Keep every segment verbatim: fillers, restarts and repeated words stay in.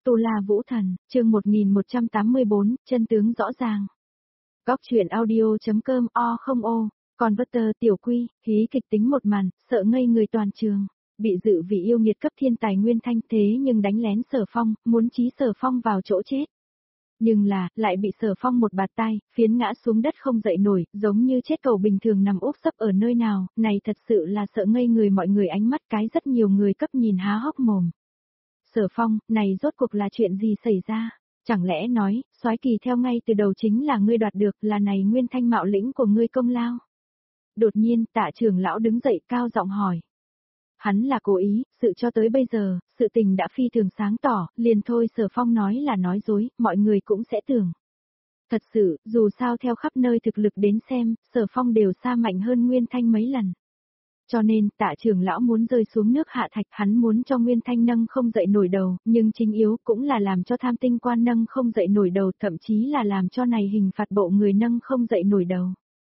Tu La Vũ Thần, chương một nghìn một trăm tám mươi bốn, chân tướng rõ ràng. Góc truyện audio.com o không ô, Converter tiểu quy, hí kịch tính một màn, sợ ngây người toàn trường. Bị dự vị yêu nghiệt cấp thiên tài Nguyên Thanh thế nhưng đánh lén Sở Phong, muốn chí Sở Phong vào chỗ chết. Nhưng là, lại bị Sở Phong một bạt tai, phiến ngã xuống đất không dậy nổi, giống như chết cầu bình thường nằm úp sấp ở nơi nào, này thật sự là sợ ngây người mọi người ánh mắt cái rất nhiều người cấp nhìn há hốc mồm. Sở Phong, này rốt cuộc là chuyện gì xảy ra? Chẳng lẽ nói, soái kỳ theo ngay từ đầu chính là ngươi đoạt được, là này Nguyên Thanh mạo lĩnh của ngươi công lao? Đột nhiên, Tạ trưởng lão đứng dậy cao giọng hỏi. Hắn là cố ý, sự cho tới bây giờ, sự tình đã phi thường sáng tỏ, liền thôi Sở Phong nói là nói dối, mọi người cũng sẽ tưởng. Thật sự, dù sao theo khắp nơi thực lực đến xem, Sở Phong đều xa mạnh hơn Nguyên Thanh mấy lần. Cho nên, Tạ trưởng lão muốn rơi xuống nước hạ thạch, hắn muốn cho Nguyên Thanh nâng không dậy nổi đầu, nhưng chính yếu cũng là làm cho Tham Tinh Quan nâng không dậy nổi đầu, thậm chí là làm cho này hình phạt bộ người nâng không dậy nổi đầu.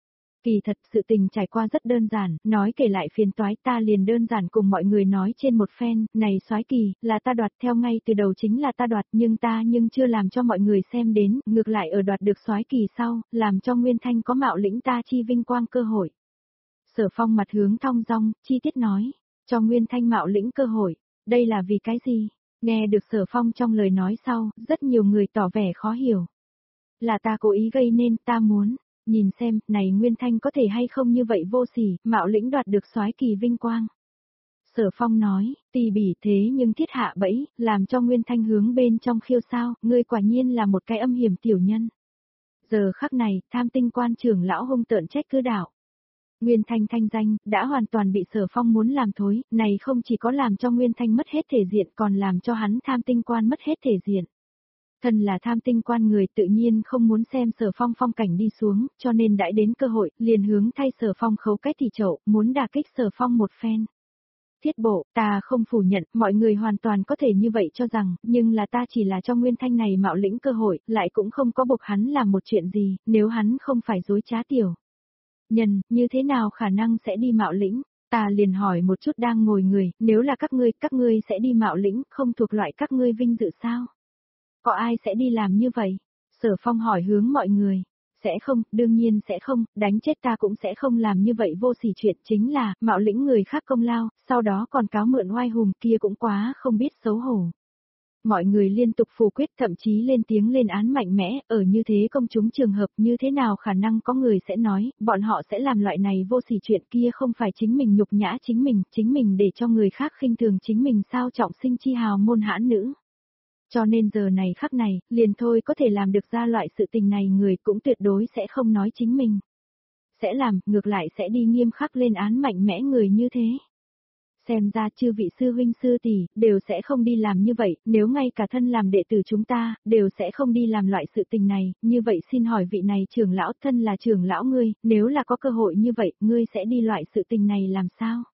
Kỳ thật, sự tình trải qua rất đơn giản, nói kể lại phiền toái ta liền đơn giản cùng mọi người nói trên một phen, này soái kỳ, là ta đoạt theo ngay từ đầu chính là ta đoạt nhưng ta nhưng chưa làm cho mọi người xem đến, ngược lại ở đoạt được soái kỳ sau, làm cho Nguyên Thanh có mạo lĩnh ta chi vinh quang cơ hội. Sở Phong mặt hướng thong dong, chi tiết nói, cho Nguyên Thanh mạo lĩnh cơ hội, đây là vì cái gì? Nghe được Sở Phong trong lời nói sau, rất nhiều người tỏ vẻ khó hiểu. Là ta cố ý gây nên, ta muốn, nhìn xem, này Nguyên Thanh có thể hay không như vậy vô sỉ, mạo lĩnh đoạt được soái kỳ vinh quang. Sở Phong nói, tỉ bỉ thế nhưng thiết hạ bẫy, làm cho Nguyên Thanh hướng bên trong khiêu sao, ngươi quả nhiên là một cái âm hiểm tiểu nhân. Giờ khắc này, Tham Tinh Quan trưởng lão hung tợn trách cứ đạo. Nguyên Thanh thanh danh, đã hoàn toàn bị Sở Phong muốn làm thối, này không chỉ có làm cho Nguyên Thanh mất hết thể diện còn làm cho hắn Tham Tinh Quan mất hết thể diện. Thần là Tham Tinh Quan người tự nhiên không muốn xem Sở Phong phong cảnh đi xuống, cho nên đãi đến cơ hội, liền hướng thay Sở Phong khấu cái thì chậu, muốn đả kích Sở Phong một phen. Thiết bộ, ta không phủ nhận, mọi người hoàn toàn có thể như vậy cho rằng, nhưng là ta chỉ là cho Nguyên Thanh này mạo lĩnh cơ hội, lại cũng không có buộc hắn làm một chuyện gì, nếu hắn không phải dối trá tiểu nhân, như thế nào khả năng sẽ đi mạo lĩnh? Ta liền hỏi một chút đang ngồi người, nếu là các ngươi, các ngươi sẽ đi mạo lĩnh, không thuộc loại các ngươi vinh dự sao? Có ai sẽ đi làm như vậy? Sở Phong hỏi hướng mọi người. Sẽ không, đương nhiên sẽ không, đánh chết ta cũng sẽ không làm như vậy vô sỉ chuyện chính là, mạo lĩnh người khác công lao, sau đó còn cáo mượn oai hùng kia cũng quá không biết xấu hổ. Mọi người liên tục phủ quyết thậm chí lên tiếng lên án mạnh mẽ, ở như thế công chúng trường hợp như thế nào khả năng có người sẽ nói, bọn họ sẽ làm loại này vô sỉ chuyện kia không phải chính mình nhục nhã chính mình, chính mình để cho người khác khinh thường chính mình sao trọng sinh chi hào môn hãn nữ. Cho nên giờ này khắc này, liền thôi có thể làm được ra loại sự tình này người cũng tuyệt đối sẽ không nói chính mình. Sẽ làm, ngược lại sẽ đi nghiêm khắc lên án mạnh mẽ người như thế. Xem ra chư vị sư huynh sư tỷ đều sẽ không đi làm như vậy, nếu ngay cả thân làm đệ tử chúng ta, đều sẽ không đi làm loại sự tình này, như vậy xin hỏi vị này trưởng lão thân là trưởng lão ngươi, nếu là có cơ hội như vậy, ngươi sẽ đi loại sự tình này làm sao?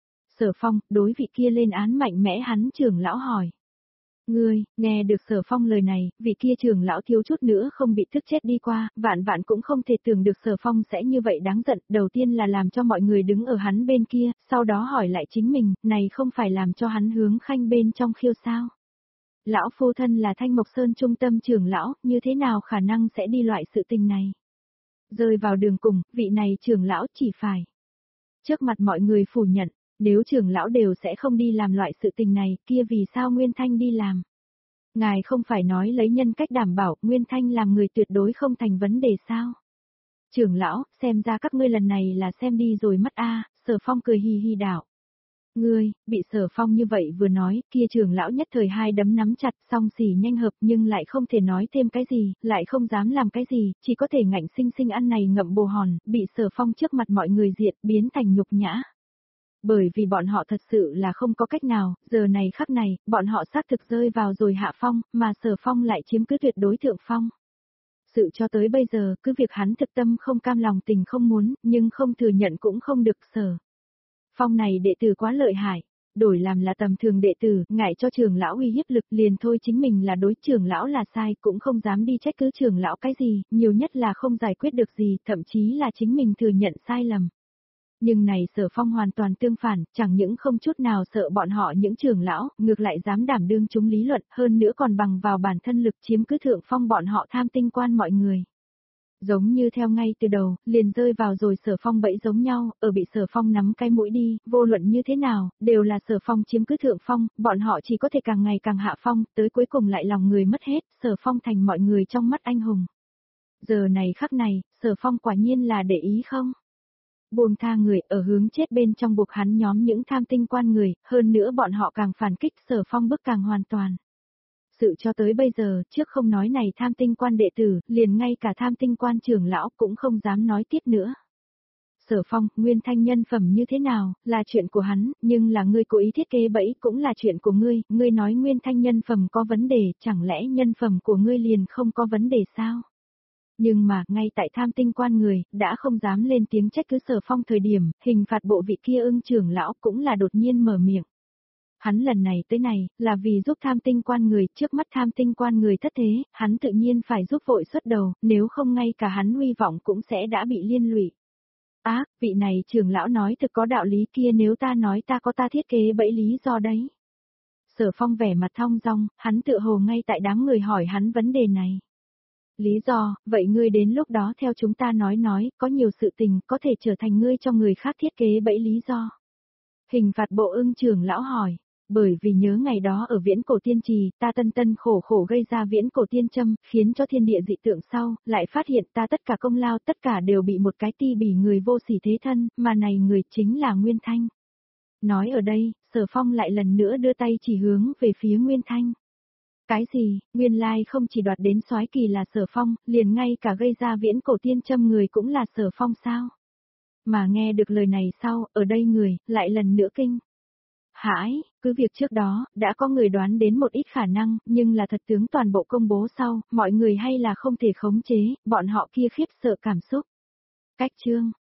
Sở Phong, đối vị kia lên án mạnh mẽ hắn trưởng lão hỏi. Ngươi, nghe được Sở Phong lời này, vị kia trưởng lão thiếu chút nữa không bị thức chết đi qua, vạn vạn cũng không thể tưởng được Sở Phong sẽ như vậy đáng giận, đầu tiên là làm cho mọi người đứng ở hắn bên kia, sau đó hỏi lại chính mình, này không phải làm cho hắn hướng khanh bên trong khiêu sao. Lão phu thân là Thanh Mộc Sơn trung tâm trưởng lão, như thế nào khả năng sẽ đi loại sự tình này. Rơi vào đường cùng, vị này trưởng lão chỉ phải. Trước mặt mọi người phủ nhận. Nếu trưởng lão đều sẽ không đi làm loại sự tình này, kia vì sao Nguyên Thanh đi làm? Ngài không phải nói lấy nhân cách đảm bảo Nguyên Thanh làm người tuyệt đối không thành vấn đề sao? Trưởng lão, xem ra các ngươi lần này là xem đi rồi mất a. Sở Phong cười hi hi đạo. Ngươi, bị Sở Phong như vậy vừa nói, kia trưởng lão nhất thời hai đấm nắm chặt song xỉ nhanh hợp nhưng lại không thể nói thêm cái gì, lại không dám làm cái gì, chỉ có thể ngạnh sinh sinh ăn này ngậm bồ hòn, bị Sở Phong trước mặt mọi người diệt biến thành nhục nhã. Bởi vì bọn họ thật sự là không có cách nào, giờ này khắc này, bọn họ xác thực rơi vào rồi hạ phong, mà Sở Phong lại chiếm cứ tuyệt đối thượng phong. Sự cho tới bây giờ, cứ việc hắn thực tâm không cam lòng tình không muốn, nhưng không thừa nhận cũng không được. Sở Phong này đệ tử quá lợi hại, đổi làm là tầm thường đệ tử, ngại cho trưởng lão uy hiếp lực liền thôi chính mình là đối trưởng lão là sai, cũng không dám đi trách cứ trưởng lão cái gì, nhiều nhất là không giải quyết được gì, thậm chí là chính mình thừa nhận sai lầm. Nhưng này Sở Phong hoàn toàn tương phản, chẳng những không chút nào sợ bọn họ những trưởng lão, ngược lại dám đảm đương chúng lý luận, hơn nữa còn bằng vào bản thân lực chiếm cứ thượng phong bọn họ tham tinh quan mọi người. Giống như theo ngay từ đầu, liền rơi vào rồi Sở Phong bẫy giống nhau, ở bị Sở Phong nắm cái mũi đi, vô luận như thế nào, đều là Sở Phong chiếm cứ thượng phong, bọn họ chỉ có thể càng ngày càng hạ phong, tới cuối cùng lại lòng người mất hết, Sở Phong thành mọi người trong mắt anh hùng. Giờ này khắc này, Sở Phong quả nhiên là để ý không? Buông tha người ở hướng chết bên trong buộc hắn nhóm những tham tinh quan người, hơn nữa bọn họ càng phản kích Sở Phong bức càng hoàn toàn. Sự cho tới bây giờ, trước không nói này tham tinh quan đệ tử, liền ngay cả tham tinh quan trưởng lão cũng không dám nói tiếp nữa. Sở Phong, Nguyên Thanh nhân phẩm như thế nào, là chuyện của hắn, nhưng là ngươi cố ý thiết kế bẫy cũng là chuyện của ngươi, ngươi nói Nguyên Thanh nhân phẩm có vấn đề, chẳng lẽ nhân phẩm của ngươi liền không có vấn đề sao? Nhưng mà, ngay tại tham tinh quan người, đã không dám lên tiếng trách cứ Sở Phong thời điểm, hình phạt bộ vị kia ưng trưởng lão cũng là đột nhiên mở miệng. Hắn lần này tới này, là vì giúp tham tinh quan người, trước mắt tham tinh quan người thất thế, hắn tự nhiên phải giúp vội xuất đầu, nếu không ngay cả hắn hy vọng cũng sẽ đã bị liên lụy. Á, à, vị này trưởng lão nói thực có đạo lý kia, nếu ta nói ta có ta thiết kế bẫy lý do đấy. Sở Phong vẻ mặt thong dong, hắn tự hồ ngay tại đám người hỏi hắn vấn đề này. Lý do, vậy ngươi đến lúc đó theo chúng ta nói nói, có nhiều sự tình có thể trở thành ngươi cho người khác thiết kế bẫy lý do. Hình phạt bộ ưng trưởng lão hỏi, bởi vì nhớ ngày đó ở viễn cổ tiên trì, ta tân tân khổ khổ gây ra viễn cổ tiên châm, khiến cho thiên địa dị tượng sau, lại phát hiện ta tất cả công lao tất cả đều bị một cái ti bỉ người vô sỉ thế thân, mà này người chính là Nguyên Thanh. Nói ở đây, Sở Phong lại lần nữa đưa tay chỉ hướng về phía Nguyên Thanh. Cái gì, nguyên lai không chỉ đoạt đến soái kỳ là Sở Phong, liền ngay cả gây ra viễn cổ tiên châm người cũng là Sở Phong sao? Mà nghe được lời này sau, ở đây người, lại lần nữa kinh. Hãi, cứ việc trước đó, đã có người đoán đến một ít khả năng, nhưng là thật tướng toàn bộ công bố sau, mọi người hay là không thể khống chế, bọn họ kia khiếp sợ cảm xúc. Cách chương.